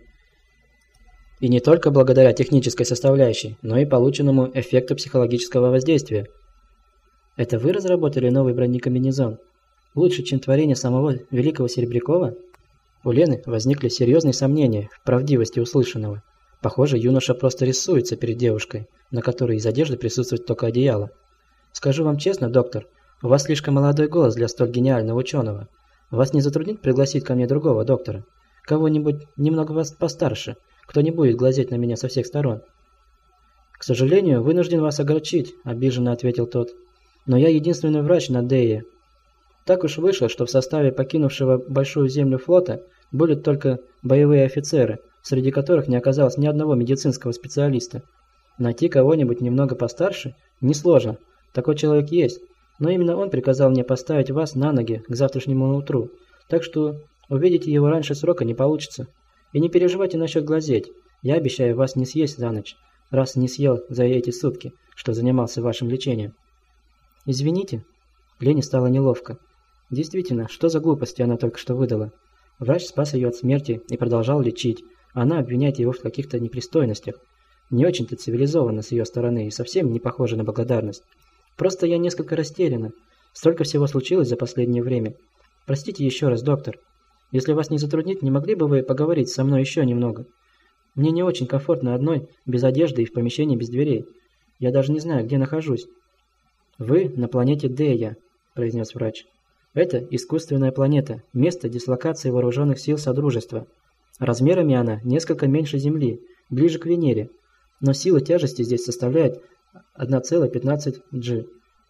S1: И не только благодаря технической составляющей, но и полученному эффекту психологического воздействия». «Это вы разработали новый бронекомбинезон? Лучше, чем творение самого великого Серебрякова?» У Лены возникли серьезные сомнения в правдивости услышанного. Похоже, юноша просто рисуется перед девушкой, на которой из одежды присутствует только одеяло. «Скажу вам честно, доктор, у вас слишком молодой голос для столь гениального ученого. Вас не затруднит пригласить ко мне другого доктора? Кого-нибудь немного вас постарше, кто не будет глазеть на меня со всех сторон?» «К сожалению, вынужден вас огорчить», – обиженно ответил тот. «Но я единственный врач на Дее. Так уж вышло, что в составе покинувшего Большую Землю флота были только боевые офицеры, среди которых не оказалось ни одного медицинского специалиста. Найти кого-нибудь немного постарше несложно, такой человек есть, но именно он приказал мне поставить вас на ноги к завтрашнему утру, так что увидите его раньше срока не получится. И не переживайте насчет глазеть, я обещаю вас не съесть за ночь, раз не съел за эти сутки, что занимался вашим лечением». «Извините». Лене стало неловко. Действительно, что за глупости она только что выдала? Врач спас ее от смерти и продолжал лечить, а она обвиняет его в каких-то непристойностях. Не очень-то цивилизованно с ее стороны и совсем не похоже на благодарность. Просто я несколько растеряна. Столько всего случилось за последнее время. Простите еще раз, доктор. Если вас не затруднит, не могли бы вы поговорить со мной еще немного? Мне не очень комфортно одной, без одежды и в помещении без дверей. Я даже не знаю, где нахожусь». «Вы на планете Дея», – произнес врач. «Это искусственная планета, место дислокации вооруженных сил Содружества. Размерами она несколько меньше Земли, ближе к Венере, но сила тяжести здесь составляет одна целая пятнадцать джи.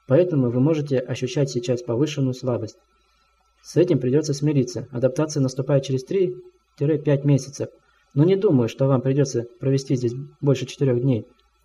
S1: Поэтому вы можете ощущать сейчас повышенную слабость. С этим придется смириться. Адаптация наступает через три-пять месяцев. Но не думаю, что вам придется провести здесь больше четырех дней.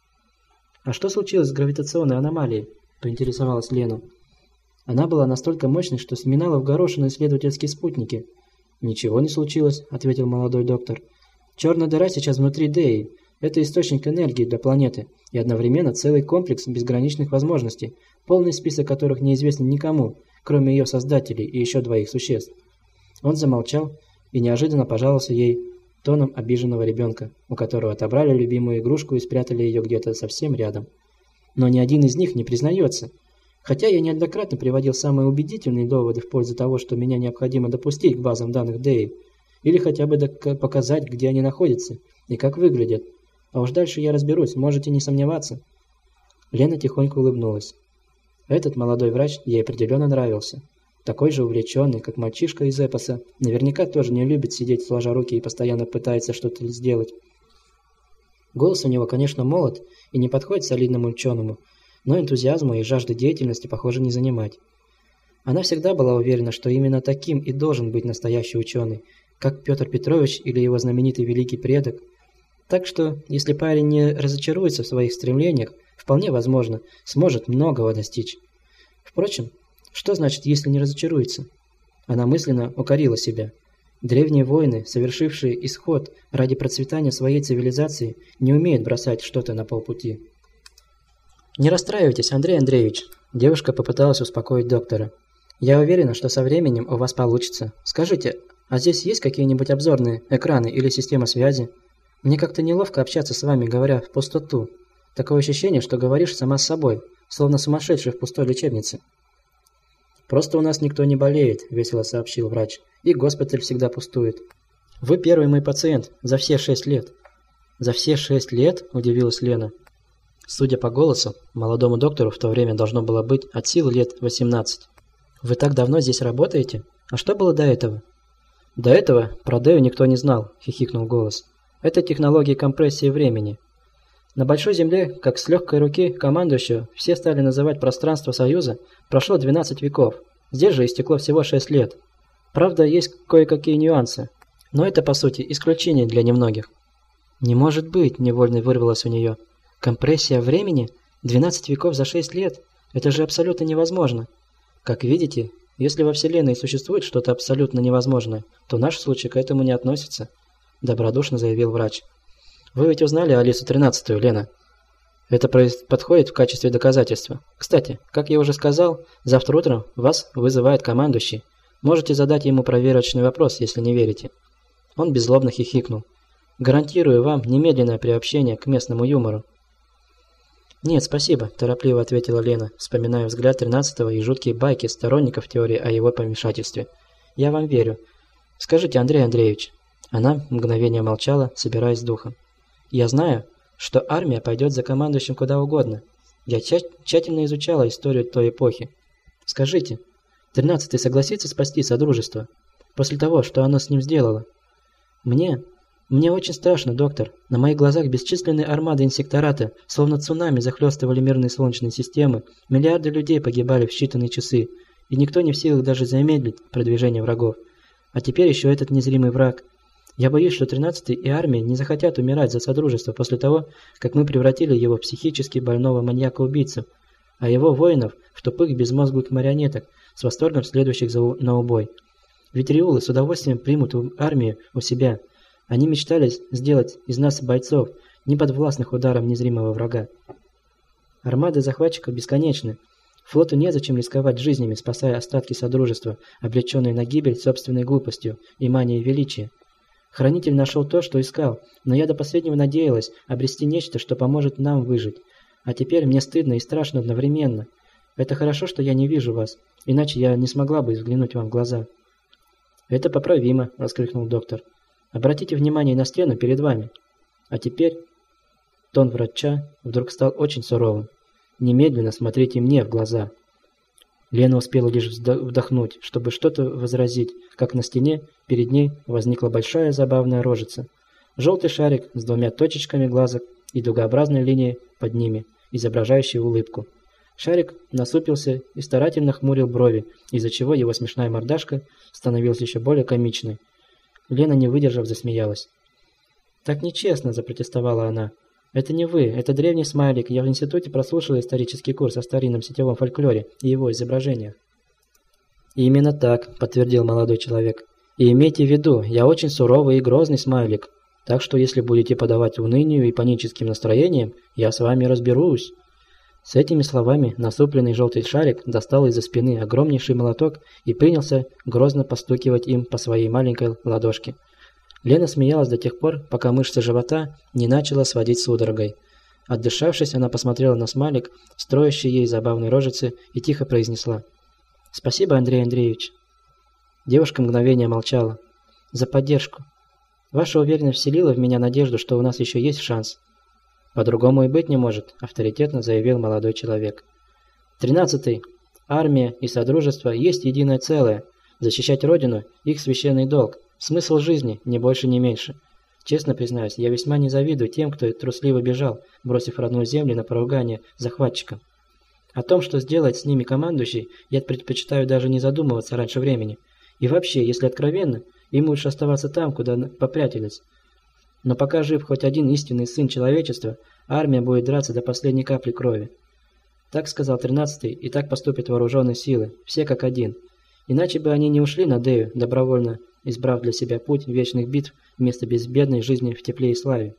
S1: А что случилось с гравитационной аномалией? Поинтересовалась Лена. Она была настолько мощной, что сминала в горошину исследовательские спутники. «Ничего не случилось», — ответил молодой доктор. «Черная дыра сейчас внутри Деи. Это источник энергии для планеты и одновременно целый комплекс безграничных возможностей, полный список которых неизвестен никому, кроме ее создателей и еще двоих существ». Он замолчал и неожиданно пожаловался ей тоном обиженного ребенка, у которого отобрали любимую игрушку и спрятали ее где-то совсем рядом. «Но ни один из них не признается. Хотя я неоднократно приводил самые убедительные доводы в пользу того, что меня необходимо допустить к базам данных Деи, или хотя бы показать, где они находятся и как выглядят. А уж дальше я разберусь, можете не сомневаться». Лена тихонько улыбнулась. Этот молодой врач ей определенно нравился. Такой же увлеченный, как мальчишка из эпоса, наверняка тоже не любит сидеть сложа руки и постоянно пытается что-то сделать. Голос у него, конечно, молод и не подходит солидному ученому, но энтузиазма и жажды деятельности, похоже, не занимать. Она всегда была уверена, что именно таким и должен быть настоящий ученый, как Петр Петрович или его знаменитый великий предок. Так что, если парень не разочаруется в своих стремлениях, вполне возможно, сможет многого достичь. Впрочем, что значит, если не разочаруется? Она мысленно укорила себя. Древние воины, совершившие исход ради процветания своей цивилизации, не умеют бросать что-то на полпути. «Не расстраивайтесь, Андрей Андреевич», – девушка попыталась успокоить доктора. «Я уверена, что со временем у вас получится. Скажите, а здесь есть какие-нибудь обзорные экраны или система связи? Мне как-то неловко общаться с вами, говоря в пустоту. Такое ощущение, что говоришь сама с собой, словно сумасшедший в пустой лечебнице». «Просто у нас никто не болеет», – весело сообщил врач. «И госпиталь всегда пустует. Вы первый мой пациент за все шесть лет». «За все шесть лет?» – удивилась Лена. Судя по голосу, молодому доктору в то время должно было быть от силы лет восемнадцать. «Вы так давно здесь работаете? А что было до этого?» «До этого про Дею никто не знал», – хихикнул голос. «Это технологии компрессии времени. На Большой Земле, как с легкой руки командующего, все стали называть пространство Союза, прошло двенадцать веков. Здесь же истекло всего шесть лет. Правда, есть кое-какие нюансы, но это, по сути, исключение для немногих». «Не может быть», – невольно вырвалось у нее. «Компрессия времени? двенадцать веков за шесть лет? Это же абсолютно невозможно». «Как видите, если во Вселенной существует что-то абсолютно невозможное, то наш случай к этому не относится», – добродушно заявил врач. «Вы ведь узнали Алису тринадцатую, Лена? Это подходит в качестве доказательства. Кстати, как я уже сказал, завтра утром вас вызывает командующий. Можете задать ему проверочный вопрос, если не верите». Он беззлобно хихикнул. «Гарантирую вам немедленное приобщение к местному юмору». «Нет, спасибо», – торопливо ответила Лена, вспоминая взгляд тринадцатого и жуткие байки сторонников теории о его помешательстве. «Я вам верю. Скажите, Андрей Андреевич». Она мгновение молчала, собираясь с духом. «Я знаю, что армия пойдет за командующим куда угодно. Я тщательно изучала историю той эпохи. Скажите, тринадцатый согласится спасти Содружество после того, что оно с ним сделало? Мне... Мне очень страшно, доктор. На моих глазах бесчисленные армады инсектората, словно цунами, захлестывали мирные солнечные системы, миллиарды людей погибали в считанные часы, и никто не в силах даже замедлить продвижение врагов. А теперь еще этот незримый враг. Я боюсь, что тринадцатый и армия не захотят умирать за Содружество после того, как мы превратили его в психически больного маньяка-убийцу, а его воинов в тупых безмозглых марионеток, с восторгом следующих за на убой. Ведь риулы с удовольствием примут армию у себя. Они мечтали сделать из нас бойцов, не подвластных ударам незримого врага. Армады захватчиков бесконечны. Флоту незачем рисковать жизнями, спасая остатки Содружества, облеченные на гибель собственной глупостью и манией величия. Хранитель нашел то, что искал, но я до последнего надеялась обрести нечто, что поможет нам выжить. А теперь мне стыдно и страшно одновременно. Это хорошо, что я не вижу вас, иначе я не смогла бы взглянуть вам в глаза». «Это поправимо», – воскликнул доктор. «Обратите внимание на стену перед вами. А теперь...» Тон врача вдруг стал очень суровым. «Немедленно смотрите мне в глаза». Лена успела лишь вдохнуть, чтобы что-то возразить, как на стене перед ней возникла большая забавная рожица. Желтый шарик с двумя точечками глазок и дугообразной линией под ними, изображающей улыбку. Шарик насупился и старательно хмурил брови, из-за чего его смешная мордашка становилась еще более комичной. Лена, не выдержав, засмеялась. «Так нечестно», – запротестовала она. «Это не вы, это древний смайлик. Я в институте прослушала исторический курс о старинном сетевом фольклоре и его изображениях». «Именно так», – подтвердил молодой человек. «И имейте в виду, я очень суровый и грозный смайлик, так что если будете подавать унынию и паническим настроениям, я с вами разберусь». С этими словами насупленный желтый шарик достал из-за спины огромнейший молоток и принялся грозно постукивать им по своей маленькой ладошке. Лена смеялась до тех пор, пока мышцы живота не начала сводить судорогой. Отдышавшись, она посмотрела на смайлик, строящий ей забавные рожицы, и тихо произнесла: «Спасибо, Андрей Андреевич». Девушка мгновение молчала. «За поддержку. Ваша уверенность вселила в меня надежду, что у нас еще есть шанс». «По-другому и быть не может», – авторитетно заявил молодой человек. «Тринадцатый. Армия и Содружество есть единое целое. Защищать Родину – их священный долг. Смысл жизни, ни больше, ни меньше. Честно признаюсь, я весьма не завидую тем, кто трусливо бежал, бросив родную землю на поругание захватчикам. О том, что сделает с ними командующий, я предпочитаю даже не задумываться раньше времени. И вообще, если откровенно, им лучше оставаться там, куда попрятались. Но пока жив хоть один истинный сын человечества, армия будет драться до последней капли крови. Так сказал тринадцатый, и так поступят вооруженные силы, все как один. Иначе бы они не ушли на Дею, добровольно избрав для себя путь вечных битв вместо безбедной жизни в тепле и славе.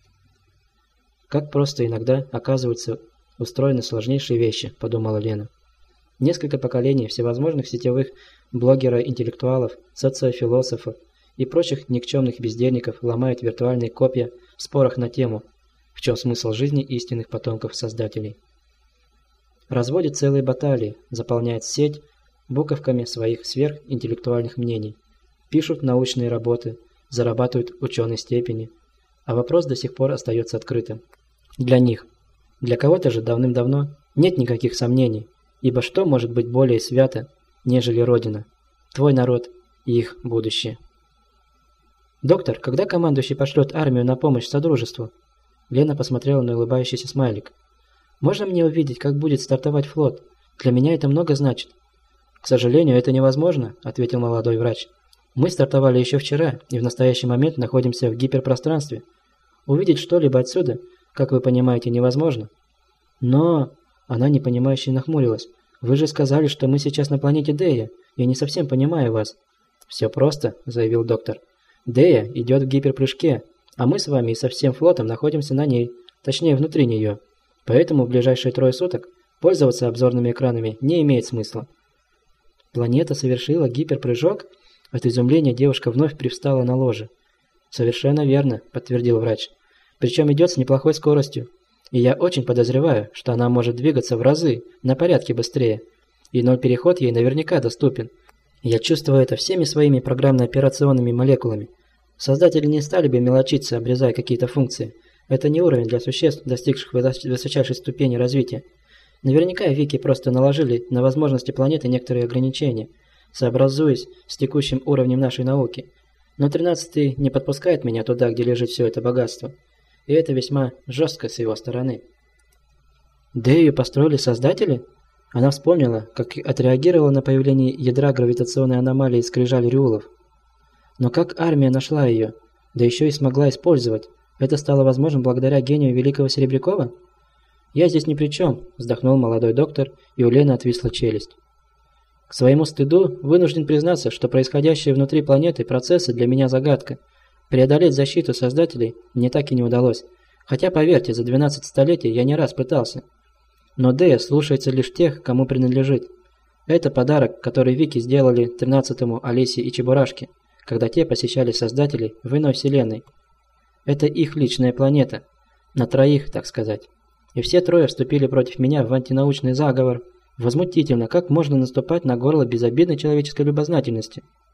S1: Как просто иногда оказываются устроены сложнейшие вещи, подумала Лена. Несколько поколений всевозможных сетевых блогеров-интеллектуалов, социофилософов и прочих никчемных бездельников ломают виртуальные копья в спорах на тему, в чем смысл жизни истинных потомков Создателей. Разводят целые баталии, заполняют сеть буковками своих сверхинтеллектуальных мнений, пишут научные работы, зарабатывают ученые степени, а вопрос до сих пор остается открытым. Для них. Для кого-то же давным-давно нет никаких сомнений, ибо что может быть более свято, нежели Родина, твой народ и их будущее? «Доктор, когда командующий пошлет армию на помощь Содружеству?» Лена посмотрела на улыбающийся смайлик. «Можно мне увидеть, как будет стартовать флот? Для меня это много значит». «К сожалению, это невозможно», – ответил молодой врач. «Мы стартовали еще вчера и в настоящий момент находимся в гиперпространстве. Увидеть что-либо отсюда, как вы понимаете, невозможно». «Но...» – она непонимающе нахмурилась. «Вы же сказали, что мы сейчас на планете Дея. Я не совсем понимаю вас». «Все просто», – заявил доктор. «Дея идет в гиперпрыжке, а мы с вами и со всем флотом находимся на ней, точнее внутри нее. Поэтому в ближайшие трое суток пользоваться обзорными экранами не имеет смысла». «Планета совершила гиперпрыжок?» От изумления девушка вновь привстала на ложе. «Совершенно верно», – подтвердил врач. «Причем идет с неплохой скоростью. И я очень подозреваю, что она может двигаться в разы, на порядке быстрее. И ноль переход ей наверняка доступен. Я чувствую это всеми своими программно-операционными молекулами. Создатели не стали бы мелочиться, обрезая какие-то функции. Это не уровень для существ, достигших высочайшей ступени развития. Наверняка Вики просто наложили на возможности планеты некоторые ограничения, сообразуясь с текущим уровнем нашей науки. Но тринадцатый не подпускает меня туда, где лежит все это богатство. И это весьма жестко с его стороны». «Дею построили создатели?» Она вспомнила, как отреагировала на появление ядра гравитационной аномалии скрижаль Риулов. Но как армия нашла ее, да еще и смогла использовать? Это стало возможным благодаря гению великого Серебрякова? «Я здесь ни при чем», – вздохнул молодой доктор, и у Лены отвисла челюсть. «К своему стыду вынужден признаться, что происходящие внутри планеты процессы для меня загадка. Преодолеть защиту создателей мне так и не удалось, хотя, поверьте, за двенадцать столетий я не раз пытался. Но Дея слушается лишь тех, кому принадлежит. Это подарок, который Вики сделали тринадцатому Алисе и Чебурашке, когда те посещали создателей в иной вселенной. Это их личная планета. На троих, так сказать. И все трое вступили против меня в антинаучный заговор. Возмутительно, как можно наступать на горло безобидной человеческой любознательности.